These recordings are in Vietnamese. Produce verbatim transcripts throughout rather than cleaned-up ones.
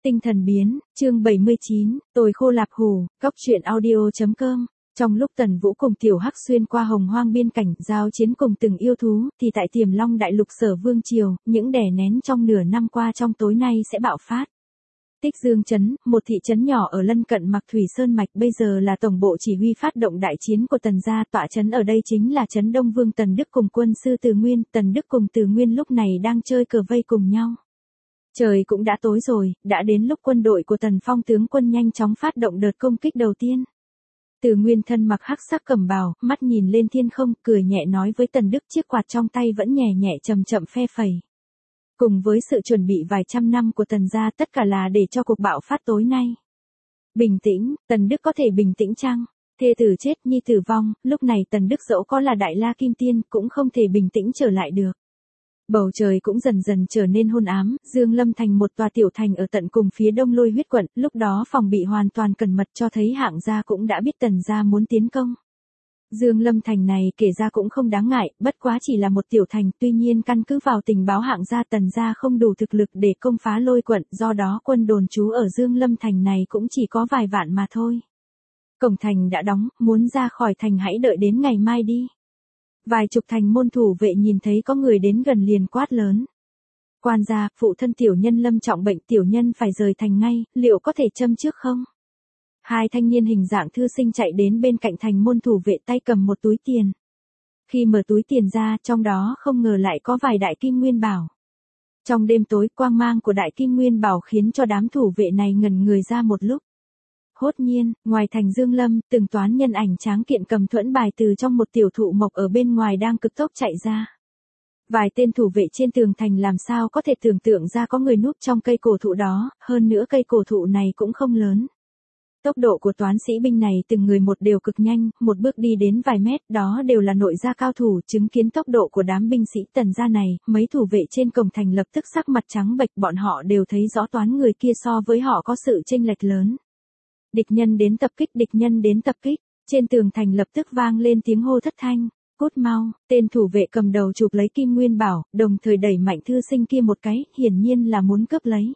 Tinh thần biến, chương bảy mươi chín, tồi khô lạp hủ, cóc truyện audio.com. Trong lúc Tần Vũ cùng Tiểu Hắc xuyên qua hồng hoang biên cảnh, giao chiến cùng từng yêu thú, thì tại Tiềm Long đại lục Sở Vương triều, những đè nén trong nửa năm qua trong tối nay sẽ bạo phát. Tích Dương trấn, một thị trấn nhỏ ở lân cận Mạc Thủy Sơn mạch, bây giờ là tổng bộ chỉ huy phát động đại chiến của Tần gia. Tọa trấn ở đây chính là trấn Đông Vương Tần Đức cùng quân sư Từ Nguyên. Tần Đức cùng Từ Nguyên lúc này đang chơi cờ vây cùng nhau. Trời cũng đã tối rồi, đã đến lúc quân đội của Tần Phong tướng quân nhanh chóng phát động đợt công kích đầu tiên. Từ Nguyên thân mặc hắc sắc cẩm bào, mắt nhìn lên thiên không, cười nhẹ nói với Tần Đức, chiếc quạt trong tay vẫn nhẹ nhẹ chậm chậm phe phẩy. Cùng với sự chuẩn bị vài trăm năm của Tần gia, tất cả là để cho cuộc bạo phát tối nay. Bình tĩnh, Tần Đức có thể bình tĩnh chăng? Thê tử chết nhi tử vong, lúc này Tần Đức dẫu có là đại la kim tiên, cũng không thể bình tĩnh trở lại được. Bầu trời cũng dần dần trở nên hôn ám, Dương Lâm thành một tòa tiểu thành ở tận cùng phía đông Lôi Huyết quận, lúc đó phòng bị hoàn toàn cẩn mật, cho thấy Hạng gia cũng đã biết Tần gia muốn tiến công. Dương Lâm thành này kể ra cũng không đáng ngại, bất quá chỉ là một tiểu thành, tuy nhiên căn cứ vào tình báo Hạng gia, Tần gia không đủ thực lực để công phá Lôi quận, do đó quân đồn trú ở Dương Lâm thành này cũng chỉ có vài vạn mà thôi. Cổng thành đã đóng, muốn ra khỏi thành hãy đợi đến ngày mai đi. Vài chục thành môn thủ vệ nhìn thấy có người đến gần liền quát lớn. Quan gia, phụ thân tiểu nhân lâm trọng bệnh, tiểu nhân phải rời thành ngay, liệu có thể châm trước không? Hai thanh niên hình dạng thư sinh chạy đến bên cạnh thành môn thủ vệ, tay cầm một túi tiền. Khi mở túi tiền ra, trong đó không ngờ lại có vài đại kim nguyên bảo. Trong đêm tối, quang mang của đại kim nguyên bảo khiến cho đám thủ vệ này ngẩn người ra một lúc. Hốt nhiên, ngoài thành Dương Lâm, từng toán nhân ảnh tráng kiện cầm thuẫn bài từ trong một tiểu thụ mộc ở bên ngoài đang cực tốc chạy ra. Vài tên thủ vệ trên tường thành làm sao có thể tưởng tượng ra có người núp trong cây cổ thụ đó, hơn nữa cây cổ thụ này cũng không lớn. Tốc độ của toán sĩ binh này từng người một đều cực nhanh, một bước đi đến vài mét, đó đều là nội gia cao thủ. Chứng kiến tốc độ của đám binh sĩ Tần gia này, mấy thủ vệ trên cổng thành lập tức sắc mặt trắng bệch, bọn họ đều thấy rõ toán người kia so với họ có sự chênh lệch lớn. Địch nhân đến tập kích, địch nhân đến tập kích, trên tường thành lập tức vang lên tiếng hô thất thanh, cút mau, tên thủ vệ cầm đầu chụp lấy kim nguyên bảo, đồng thời đẩy mạnh thư sinh kia một cái, hiển nhiên là muốn cướp lấy.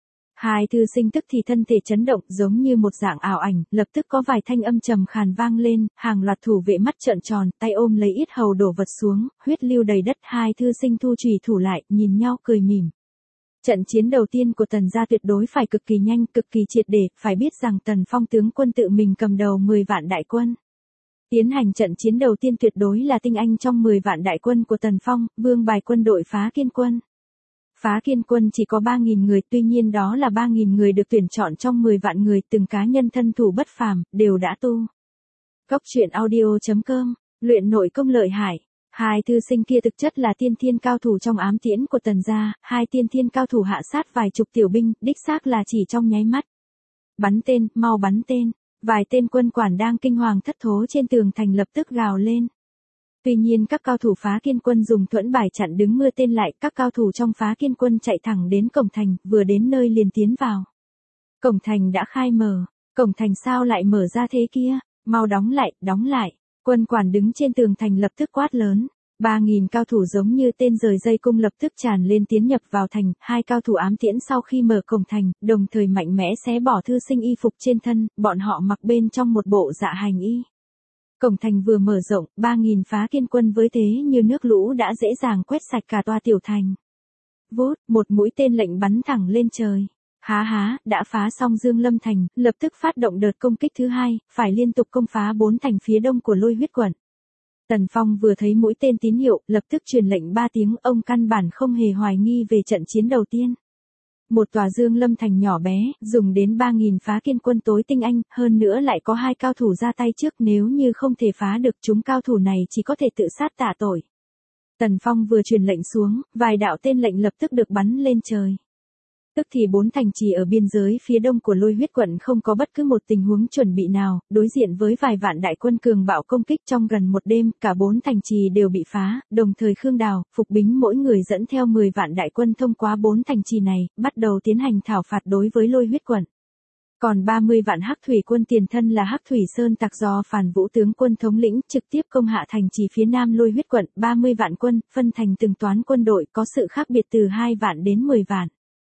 Hai thư sinh tức thì thân thể chấn động giống như một dạng ảo ảnh, lập tức có vài thanh âm trầm khàn vang lên, hàng loạt thủ vệ mắt trợn tròn, tay ôm lấy yết hầu đổ vật xuống, huyết lưu đầy đất. Hai thư sinh thu chùy thủ lại, nhìn nhau cười mỉm. Trận chiến đầu tiên của Tần gia tuyệt đối phải cực kỳ nhanh, cực kỳ triệt để, phải biết rằng Tần Phong tướng quân tự mình cầm đầu mười vạn đại quân. Tiến hành trận chiến đầu tiên tuyệt đối là tinh anh trong mười vạn đại quân của Tần Phong, vương bài quân đội Phá Kiên quân. Phá Kiên quân chỉ có ba nghìn người, tuy nhiên đó là ba nghìn người được tuyển chọn trong mười vạn người, từng cá nhân thân thủ bất phàm, đều đã tu. Cóc truyện audio.com, luyện nội công lợi hại. Hai thư sinh kia thực chất là tiên thiên cao thủ trong ám tiễn của Tần gia, hai tiên thiên cao thủ hạ sát vài chục tiểu binh, đích xác là chỉ trong nháy mắt. Bắn tên, mau bắn tên, vài tên quân quản đang kinh hoàng thất thố trên tường thành lập tức gào lên. Tuy nhiên các cao thủ Phá Kiên quân dùng thuẫn bài chặn đứng mưa tên lại, các cao thủ trong Phá Kiên quân chạy thẳng đến cổng thành, vừa đến nơi liền tiến vào. Cổng thành đã khai mở, cổng thành sao lại mở ra thế kia, mau đóng lại, đóng lại. Quân quản đứng trên tường thành lập tức quát lớn, ba nghìn cao thủ giống như tên rời dây cung lập tức tràn lên tiến nhập vào thành, hai cao thủ ám tiễn sau khi mở cổng thành, đồng thời mạnh mẽ xé bỏ thư sinh y phục trên thân, bọn họ mặc bên trong một bộ dạ hành y. Cổng thành vừa mở rộng, ba nghìn Phá Kiên quân với thế như nước lũ đã dễ dàng quét sạch cả tòa tiểu thành. Vút, một mũi tên lệnh bắn thẳng lên trời. Há há, đã phá xong Dương Lâm thành, lập tức phát động đợt công kích thứ hai, phải liên tục công phá bốn thành phía đông của Lôi Huyết quận. Tần Phong vừa thấy mũi tên tín hiệu, lập tức truyền lệnh ba tiếng, ông căn bản không hề hoài nghi về trận chiến đầu tiên. Một tòa Dương Lâm thành nhỏ bé, dùng đến ba nghìn Phá Kiên quân tối tinh anh, hơn nữa lại có hai cao thủ ra tay trước, nếu như không thể phá được chúng cao thủ này chỉ có thể tự sát tạ tội. Tần Phong vừa truyền lệnh xuống, vài đạo tên lệnh lập tức được bắn lên trời. Tức thì bốn thành trì ở biên giới phía đông của Lôi Huyết quận không có bất cứ một tình huống chuẩn bị nào, đối diện với vài vạn đại quân cường bạo công kích trong gần một đêm, cả bốn thành trì đều bị phá, đồng thời Khương Đào, Phục Bính mỗi người dẫn theo mười vạn đại quân thông qua bốn thành trì này, bắt đầu tiến hành thảo phạt đối với Lôi Huyết quận. Còn ba mươi vạn Hắc Thủy quân tiền thân là Hắc Thủy Sơn Tặc do Phàn Vũ tướng quân thống lĩnh, trực tiếp công hạ thành trì phía nam Lôi Huyết quận, ba mươi vạn quân, phân thành từng toán quân đội, có sự khác biệt từ hai vạn đến mười vạn.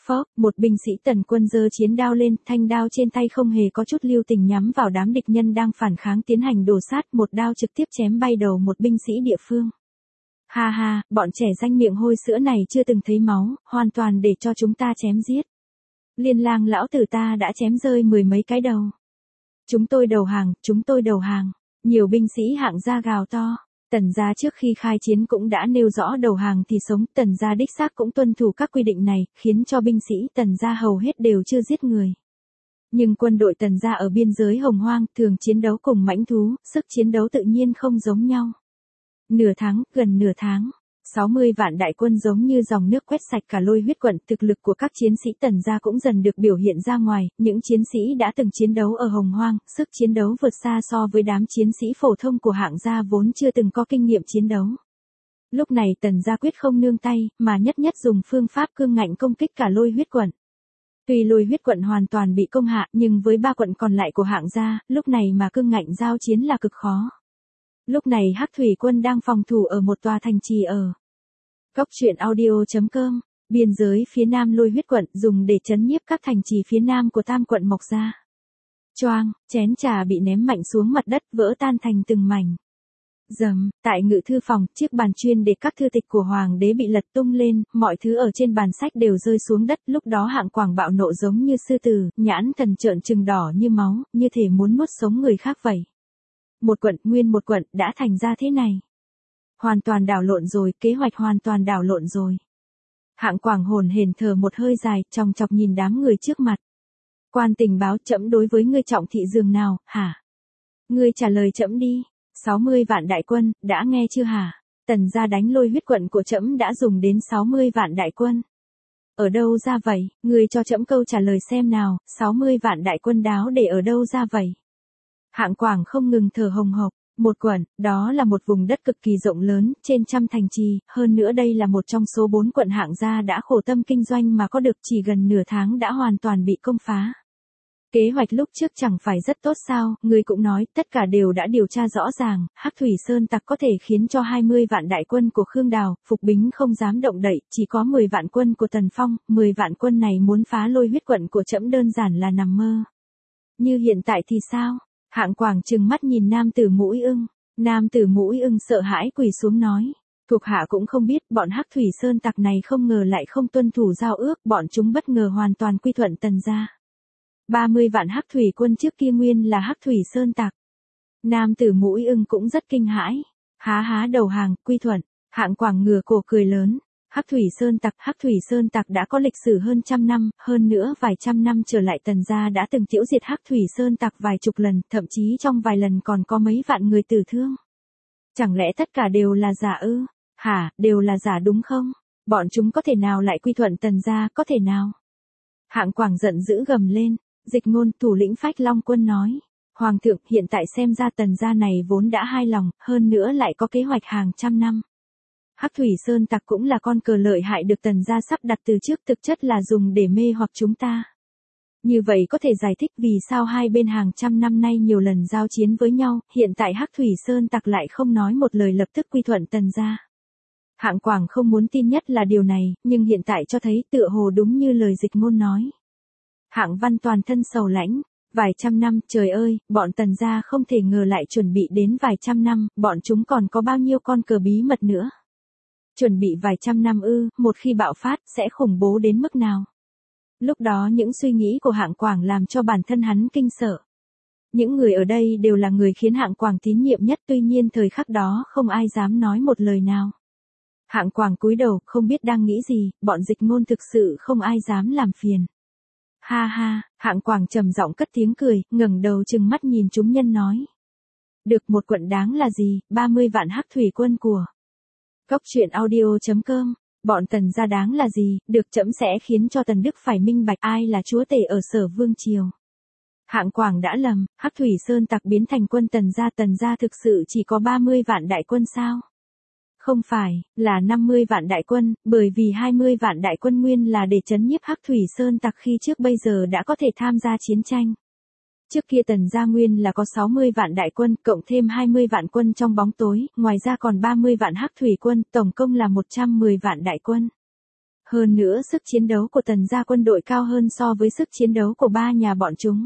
Phốc, một binh sĩ Tần quân giơ chiến đao lên, thanh đao trên tay không hề có chút lưu tình nhắm vào đám địch nhân đang phản kháng tiến hành đổ sát, một đao trực tiếp chém bay đầu một binh sĩ địa phương. Ha ha, bọn trẻ danh miệng hôi sữa này chưa từng thấy máu, hoàn toàn để cho chúng ta chém giết. Liên lang lão tử ta đã chém rơi mười mấy cái đầu. Chúng tôi đầu hàng, chúng tôi đầu hàng. Nhiều binh sĩ hạng gia gào to. Tần gia trước khi khai chiến cũng đã nêu rõ đầu hàng thì sống, Tần gia đích xác cũng tuân thủ các quy định này, khiến cho binh sĩ Tần gia hầu hết đều chưa giết người. Nhưng quân đội Tần gia ở biên giới Hồng Hoang thường chiến đấu cùng mãnh thú, sức chiến đấu tự nhiên không giống nhau. Nửa tháng, gần nửa tháng, sáu mươi vạn đại quân giống như dòng nước quét sạch cả Lôi Huyết Quận, thực lực của các chiến sĩ Tần gia cũng dần được biểu hiện ra ngoài, những chiến sĩ đã từng chiến đấu ở Hồng Hoang, sức chiến đấu vượt xa so với đám chiến sĩ phổ thông của hạng gia vốn chưa từng có kinh nghiệm chiến đấu. Lúc này Tần gia quyết không nương tay, mà nhất nhất dùng phương pháp cương ngạnh công kích cả Lôi Huyết Quận. Tuy Lôi Huyết Quận hoàn toàn bị công hạ, nhưng với ba quận còn lại của hạng gia, lúc này mà cương ngạnh giao chiến là cực khó. Lúc này Hắc Thủy Quân đang phòng thủ ở một tòa thành trì ở Cốc truyện audio chấm com, biên giới phía nam Lôi Huyết Quận dùng để trấn nhiếp các thành trì phía nam của Tam quận mọc ra. Choang, chén trà bị ném mạnh xuống mặt đất vỡ tan thành từng mảnh. Dầm, tại ngự thư phòng, chiếc bàn chuyên để các thư tịch của hoàng đế bị lật tung lên, mọi thứ ở trên bàn sách đều rơi xuống đất, lúc đó Hạng Quảng bạo nộ giống như sư tử, nhãn thần trợn trừng đỏ như máu, như thể muốn nuốt sống người khác vậy. Một quận, nguyên một quận, đã thành ra thế này. Hoàn toàn đảo lộn rồi, kế hoạch hoàn toàn đảo lộn rồi. Hạng Quảng hồn hển thở một hơi dài, chòng chọc nhìn đám người trước mặt. Quan tình báo, trẫm đối với ngươi trọng thị giường nào, hả? Ngươi trả lời trẫm đi. sáu mươi vạn đại quân, đã nghe chưa hả? Tần gia đánh Lôi Huyết Quận của trẫm đã dùng đến sáu mươi vạn đại quân. Ở đâu ra vậy? Ngươi cho trẫm câu trả lời xem nào, sáu mươi vạn đại quân đáo để ở đâu ra vậy? Hạng Quảng không ngừng thở hồng hộc. Một quận, đó là một vùng đất cực kỳ rộng lớn, trên trăm thành trì, hơn nữa đây là một trong số bốn quận hạng gia đã khổ tâm kinh doanh mà có được, chỉ gần nửa tháng đã hoàn toàn bị công phá. Kế hoạch lúc trước chẳng phải rất tốt sao, người cũng nói, tất cả đều đã điều tra rõ ràng, Hắc Thủy Sơn tặc có thể khiến cho hai mươi vạn đại quân của Khương Đào, Phục Bính không dám động đậy, chỉ có mười vạn quân của Tần Phong, mười vạn quân này muốn phá Lôi Huyết Quận của trẫm đơn giản là nằm mơ. Như hiện tại thì sao? Hạng Quảng trừng mắt nhìn nam tử Mũi Ưng, nam tử Mũi Ưng sợ hãi quỳ xuống nói, thuộc hạ cũng không biết, bọn Hắc Thủy Sơn tặc này không ngờ lại không tuân thủ giao ước, bọn chúng bất ngờ hoàn toàn quy thuận Tần gia. ba mươi vạn Hắc Thủy quân trước kia nguyên là Hắc Thủy Sơn tặc. Nam tử Mũi Ưng cũng rất kinh hãi, há há đầu hàng, quy thuận. Hạng Quảng ngửa cổ cười lớn. Hắc Thủy Sơn tặc, Hắc Thủy Sơn tặc đã có lịch sử hơn trăm năm, hơn nữa vài trăm năm trở lại Tần gia đã từng tiêu diệt Hắc Thủy Sơn tặc vài chục lần, thậm chí trong vài lần còn có mấy vạn người tử thương. Chẳng lẽ tất cả đều là giả ư? Hả, đều là giả đúng không? Bọn chúng có thể nào lại quy thuận Tần gia, có thể nào? Hạng Quảng giận dữ gầm lên, Dịch Ngôn, thủ lĩnh Phách Long quân nói, Hoàng thượng, hiện tại xem ra Tần gia này vốn đã hai lòng, hơn nữa lại có kế hoạch hàng trăm năm. Hắc Thủy Sơn tặc cũng là con cờ lợi hại được Tần gia sắp đặt từ trước, thực chất là dùng để mê hoặc chúng ta. Như vậy có thể giải thích vì sao hai bên hàng trăm năm nay nhiều lần giao chiến với nhau, hiện tại Hắc Thủy Sơn tặc lại không nói một lời lập tức quy thuận Tần gia. Hạng Quảng không muốn tin nhất là điều này, nhưng hiện tại cho thấy tựa hồ đúng như lời Dịch Ngôn nói. Hạng Văn toàn thân sầu lãnh, vài trăm năm, trời ơi, bọn Tần gia không thể ngờ lại chuẩn bị đến vài trăm năm, bọn chúng còn có bao nhiêu con cờ bí mật nữa. Chuẩn bị vài trăm năm ư, một khi bạo phát, sẽ khủng bố đến mức nào. Lúc đó những suy nghĩ của Hạng Quảng làm cho bản thân hắn kinh sợ. Những người ở đây đều là người khiến Hạng Quảng tín nhiệm nhất, tuy nhiên thời khắc đó không ai dám nói một lời nào. Hạng Quảng cúi đầu, không biết đang nghĩ gì, bọn Dịch Ngôn thực sự không ai dám làm phiền. Ha ha, Hạng Quảng trầm giọng cất tiếng cười, ngẩng đầu trừng mắt nhìn chúng nhân nói. Được, một quận đáng là gì, ba mươi vạn Hắc Thủy quân của Cốc truyện audio chấm com, bọn Tần gia đáng là gì, được trẫm sẽ khiến cho Tần Đức phải minh bạch ai là chúa tể ở Sở Vương triều. Hạng Quảng đã lầm, Hắc Thủy Sơn tặc biến thành quân Tần gia, Tần gia thực sự chỉ có ba mươi vạn đại quân sao? Không phải, là năm mươi vạn đại quân, bởi vì hai mươi vạn đại quân nguyên là để trấn nhiếp Hắc Thủy Sơn tặc khi trước bây giờ đã có thể tham gia chiến tranh. Trước kia Tần gia nguyên là có sáu mươi vạn đại quân, cộng thêm hai mươi vạn quân trong bóng tối, ngoài ra còn ba mươi vạn Hắc Thủy quân, tổng cộng là một trăm mười vạn đại quân. Hơn nữa sức chiến đấu của Tần gia quân đội cao hơn so với sức chiến đấu của ba nhà bọn chúng.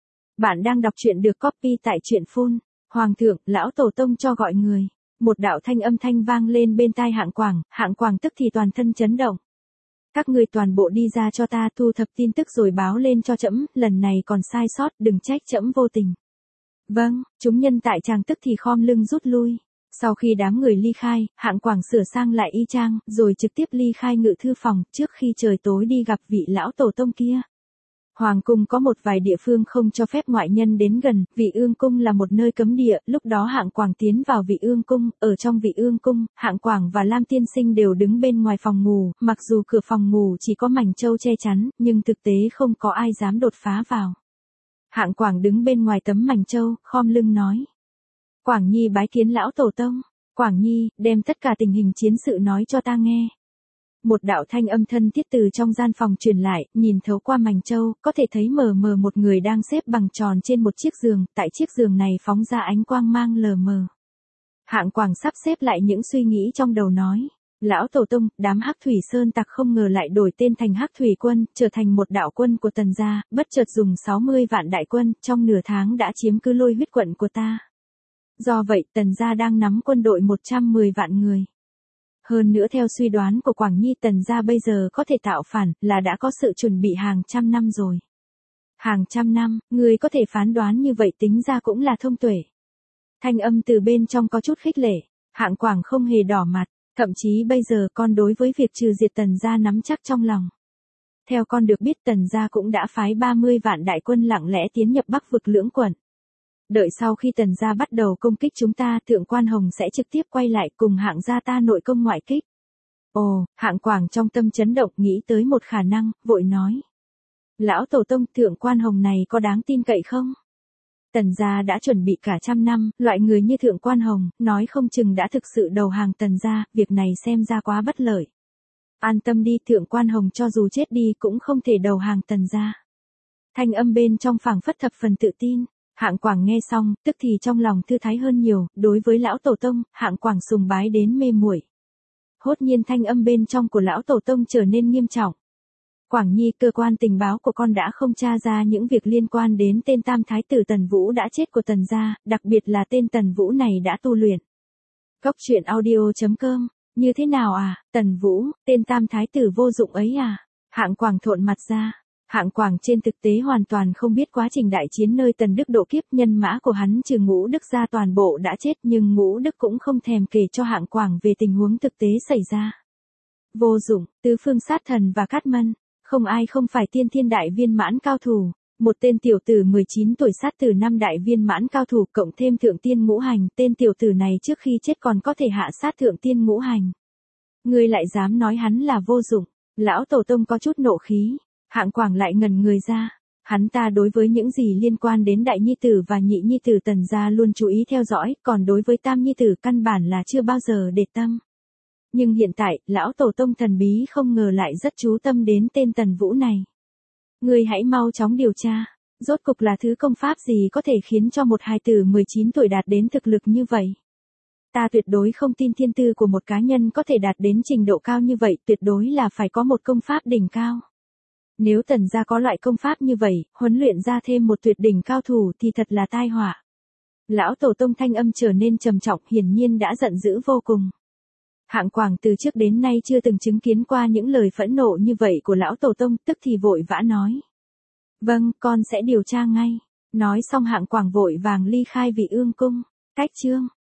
Bạn đang đọc truyện được copy tại truyện phun. Hoàng thượng, lão tổ tông cho gọi người. Một đạo thanh âm thanh vang lên bên tai Hạng Quảng, Hạng Quảng tức thì toàn thân chấn động. Các người toàn bộ đi ra cho ta thu thập tin tức rồi báo lên cho trẫm, lần này còn sai sót đừng trách trẫm vô tình. Vâng, chúng nhân tại tràng tức thì khom lưng rút lui. Sau khi đám người ly khai, Hạng Quảng sửa sang lại y trang, rồi trực tiếp ly khai ngự thư phòng, trước khi trời tối đi gặp vị lão tổ tông kia. Hoàng cung có một vài địa phương không cho phép ngoại nhân đến gần, Vị Ương cung là một nơi cấm địa, lúc đó Hạng Quảng tiến vào Vị Ương cung, ở trong Vị Ương cung, Hạng Quảng và Lam tiên sinh đều đứng bên ngoài phòng ngủ, mặc dù cửa phòng ngủ chỉ có mảnh châu che chắn, nhưng thực tế không có ai dám đột phá vào. Hạng Quảng đứng bên ngoài tấm mảnh châu, khom lưng nói: Quảng Nhi bái kiến lão tổ tông. Quảng Nhi, đem tất cả tình hình chiến sự nói cho ta nghe. Một đạo thanh âm thân thiết từ trong gian phòng truyền lại, nhìn thấu qua mảnh châu, có thể thấy mờ mờ một người đang xếp bằng tròn trên một chiếc giường, tại chiếc giường này phóng ra ánh quang mang lờ mờ. Hạng Quảng sắp xếp lại những suy nghĩ trong đầu nói: Lão tổ tông, đám Hắc Thủy Sơn tặc không ngờ lại đổi tên thành Hắc Thủy quân, trở thành một đạo quân của Tần gia, bất chợt dùng sáu mươi vạn đại quân, trong nửa tháng đã chiếm cứ Lôi Huyết quận của ta. Do vậy, Tần gia đang nắm quân đội một trăm mười vạn người. Hơn nữa theo suy đoán của Quảng Nhi, Tần gia bây giờ có thể tạo phản, là đã có sự chuẩn bị hàng trăm năm rồi. Hàng trăm năm, người có thể phán đoán như vậy tính ra cũng là thông tuệ. Thanh âm từ bên trong có chút khích lệ, Hạng Quảng không hề đỏ mặt, thậm chí bây giờ con đối với việc trừ diệt Tần gia nắm chắc trong lòng. Theo con được biết Tần gia cũng đã phái ba mươi vạn đại quân lặng lẽ tiến nhập Bắc vực Lưỡng quận. Đợi sau khi Tần gia bắt đầu công kích chúng ta, Thượng Quan Hồng sẽ trực tiếp quay lại cùng Hạng gia ta nội công ngoại kích. Ồ, Hạng Quảng trong tâm chấn động nghĩ tới một khả năng, vội nói: Lão tổ tông, Thượng Quan Hồng này có đáng tin cậy không? Tần gia đã chuẩn bị cả trăm năm, loại người như Thượng Quan Hồng, nói không chừng đã thực sự đầu hàng Tần gia, việc này xem ra quá bất lợi. An tâm đi, Thượng Quan Hồng cho dù chết đi cũng không thể đầu hàng Tần gia. Thanh âm bên trong phảng phất thập phần tự tin. Hạng Quảng nghe xong, tức thì trong lòng thư thái hơn nhiều, đối với lão tổ tông, Hạng Quảng sùng bái đến mê muội. Hốt nhiên thanh âm bên trong của lão tổ tông trở nên nghiêm trọng. Quảng Nhi, cơ quan tình báo của con đã không tra ra những việc liên quan đến tên tam thái tử Tần Vũ đã chết của Tần gia, đặc biệt là tên Tần Vũ này đã tu luyện. Góc truyện audio chấm com, như thế nào à, Tần Vũ, tên tam thái tử vô dụng ấy à? Hạng Quảng thộn mặt ra. Hạng Quảng trên thực tế hoàn toàn không biết quá trình đại chiến nơi Tần Đức độ kiếp, nhân mã của hắn trừ Ngũ Đức ra toàn bộ đã chết, nhưng Ngũ Đức cũng không thèm kể cho Hạng Quảng về tình huống thực tế xảy ra. Vô dụng, tứ phương sát thần và Cát Mân, không ai không phải tiên thiên đại viên mãn cao thủ, một tên tiểu tử mười chín tuổi sát tử năm đại viên mãn cao thủ cộng thêm thượng tiên ngũ hành, tên tiểu tử này trước khi chết còn có thể hạ sát thượng tiên ngũ hành. Ngươi lại dám nói hắn là vô dụng, lão tổ tông có chút nộ khí. Hạng Quảng lại ngẩn người ra, hắn ta đối với những gì liên quan đến đại nhi tử và nhị nhi tử Tần gia luôn chú ý theo dõi, còn đối với tam nhi tử căn bản là chưa bao giờ để tâm. Nhưng hiện tại, lão tổ tông thần bí không ngờ lại rất chú tâm đến tên Tần Vũ này. Ngươi hãy mau chóng điều tra, rốt cục là thứ công pháp gì có thể khiến cho một hài tử mười chín tuổi đạt đến thực lực như vậy. Ta tuyệt đối không tin thiên tư của một cá nhân có thể đạt đến trình độ cao như vậy, tuyệt đối là phải có một công pháp đỉnh cao. Nếu Tần gia có loại công pháp như vậy, huấn luyện ra thêm một tuyệt đỉnh cao thủ thì thật là tai họa. Lão tổ tông thanh âm trở nên trầm trọng, hiển nhiên đã giận dữ vô cùng. Hạng Quảng từ trước đến nay chưa từng chứng kiến qua những lời phẫn nộ như vậy của lão tổ tông, tức thì vội vã nói: Vâng, con sẽ điều tra ngay. Nói xong Hạng Quảng vội vàng ly khai Vị Ương cung. Cách chương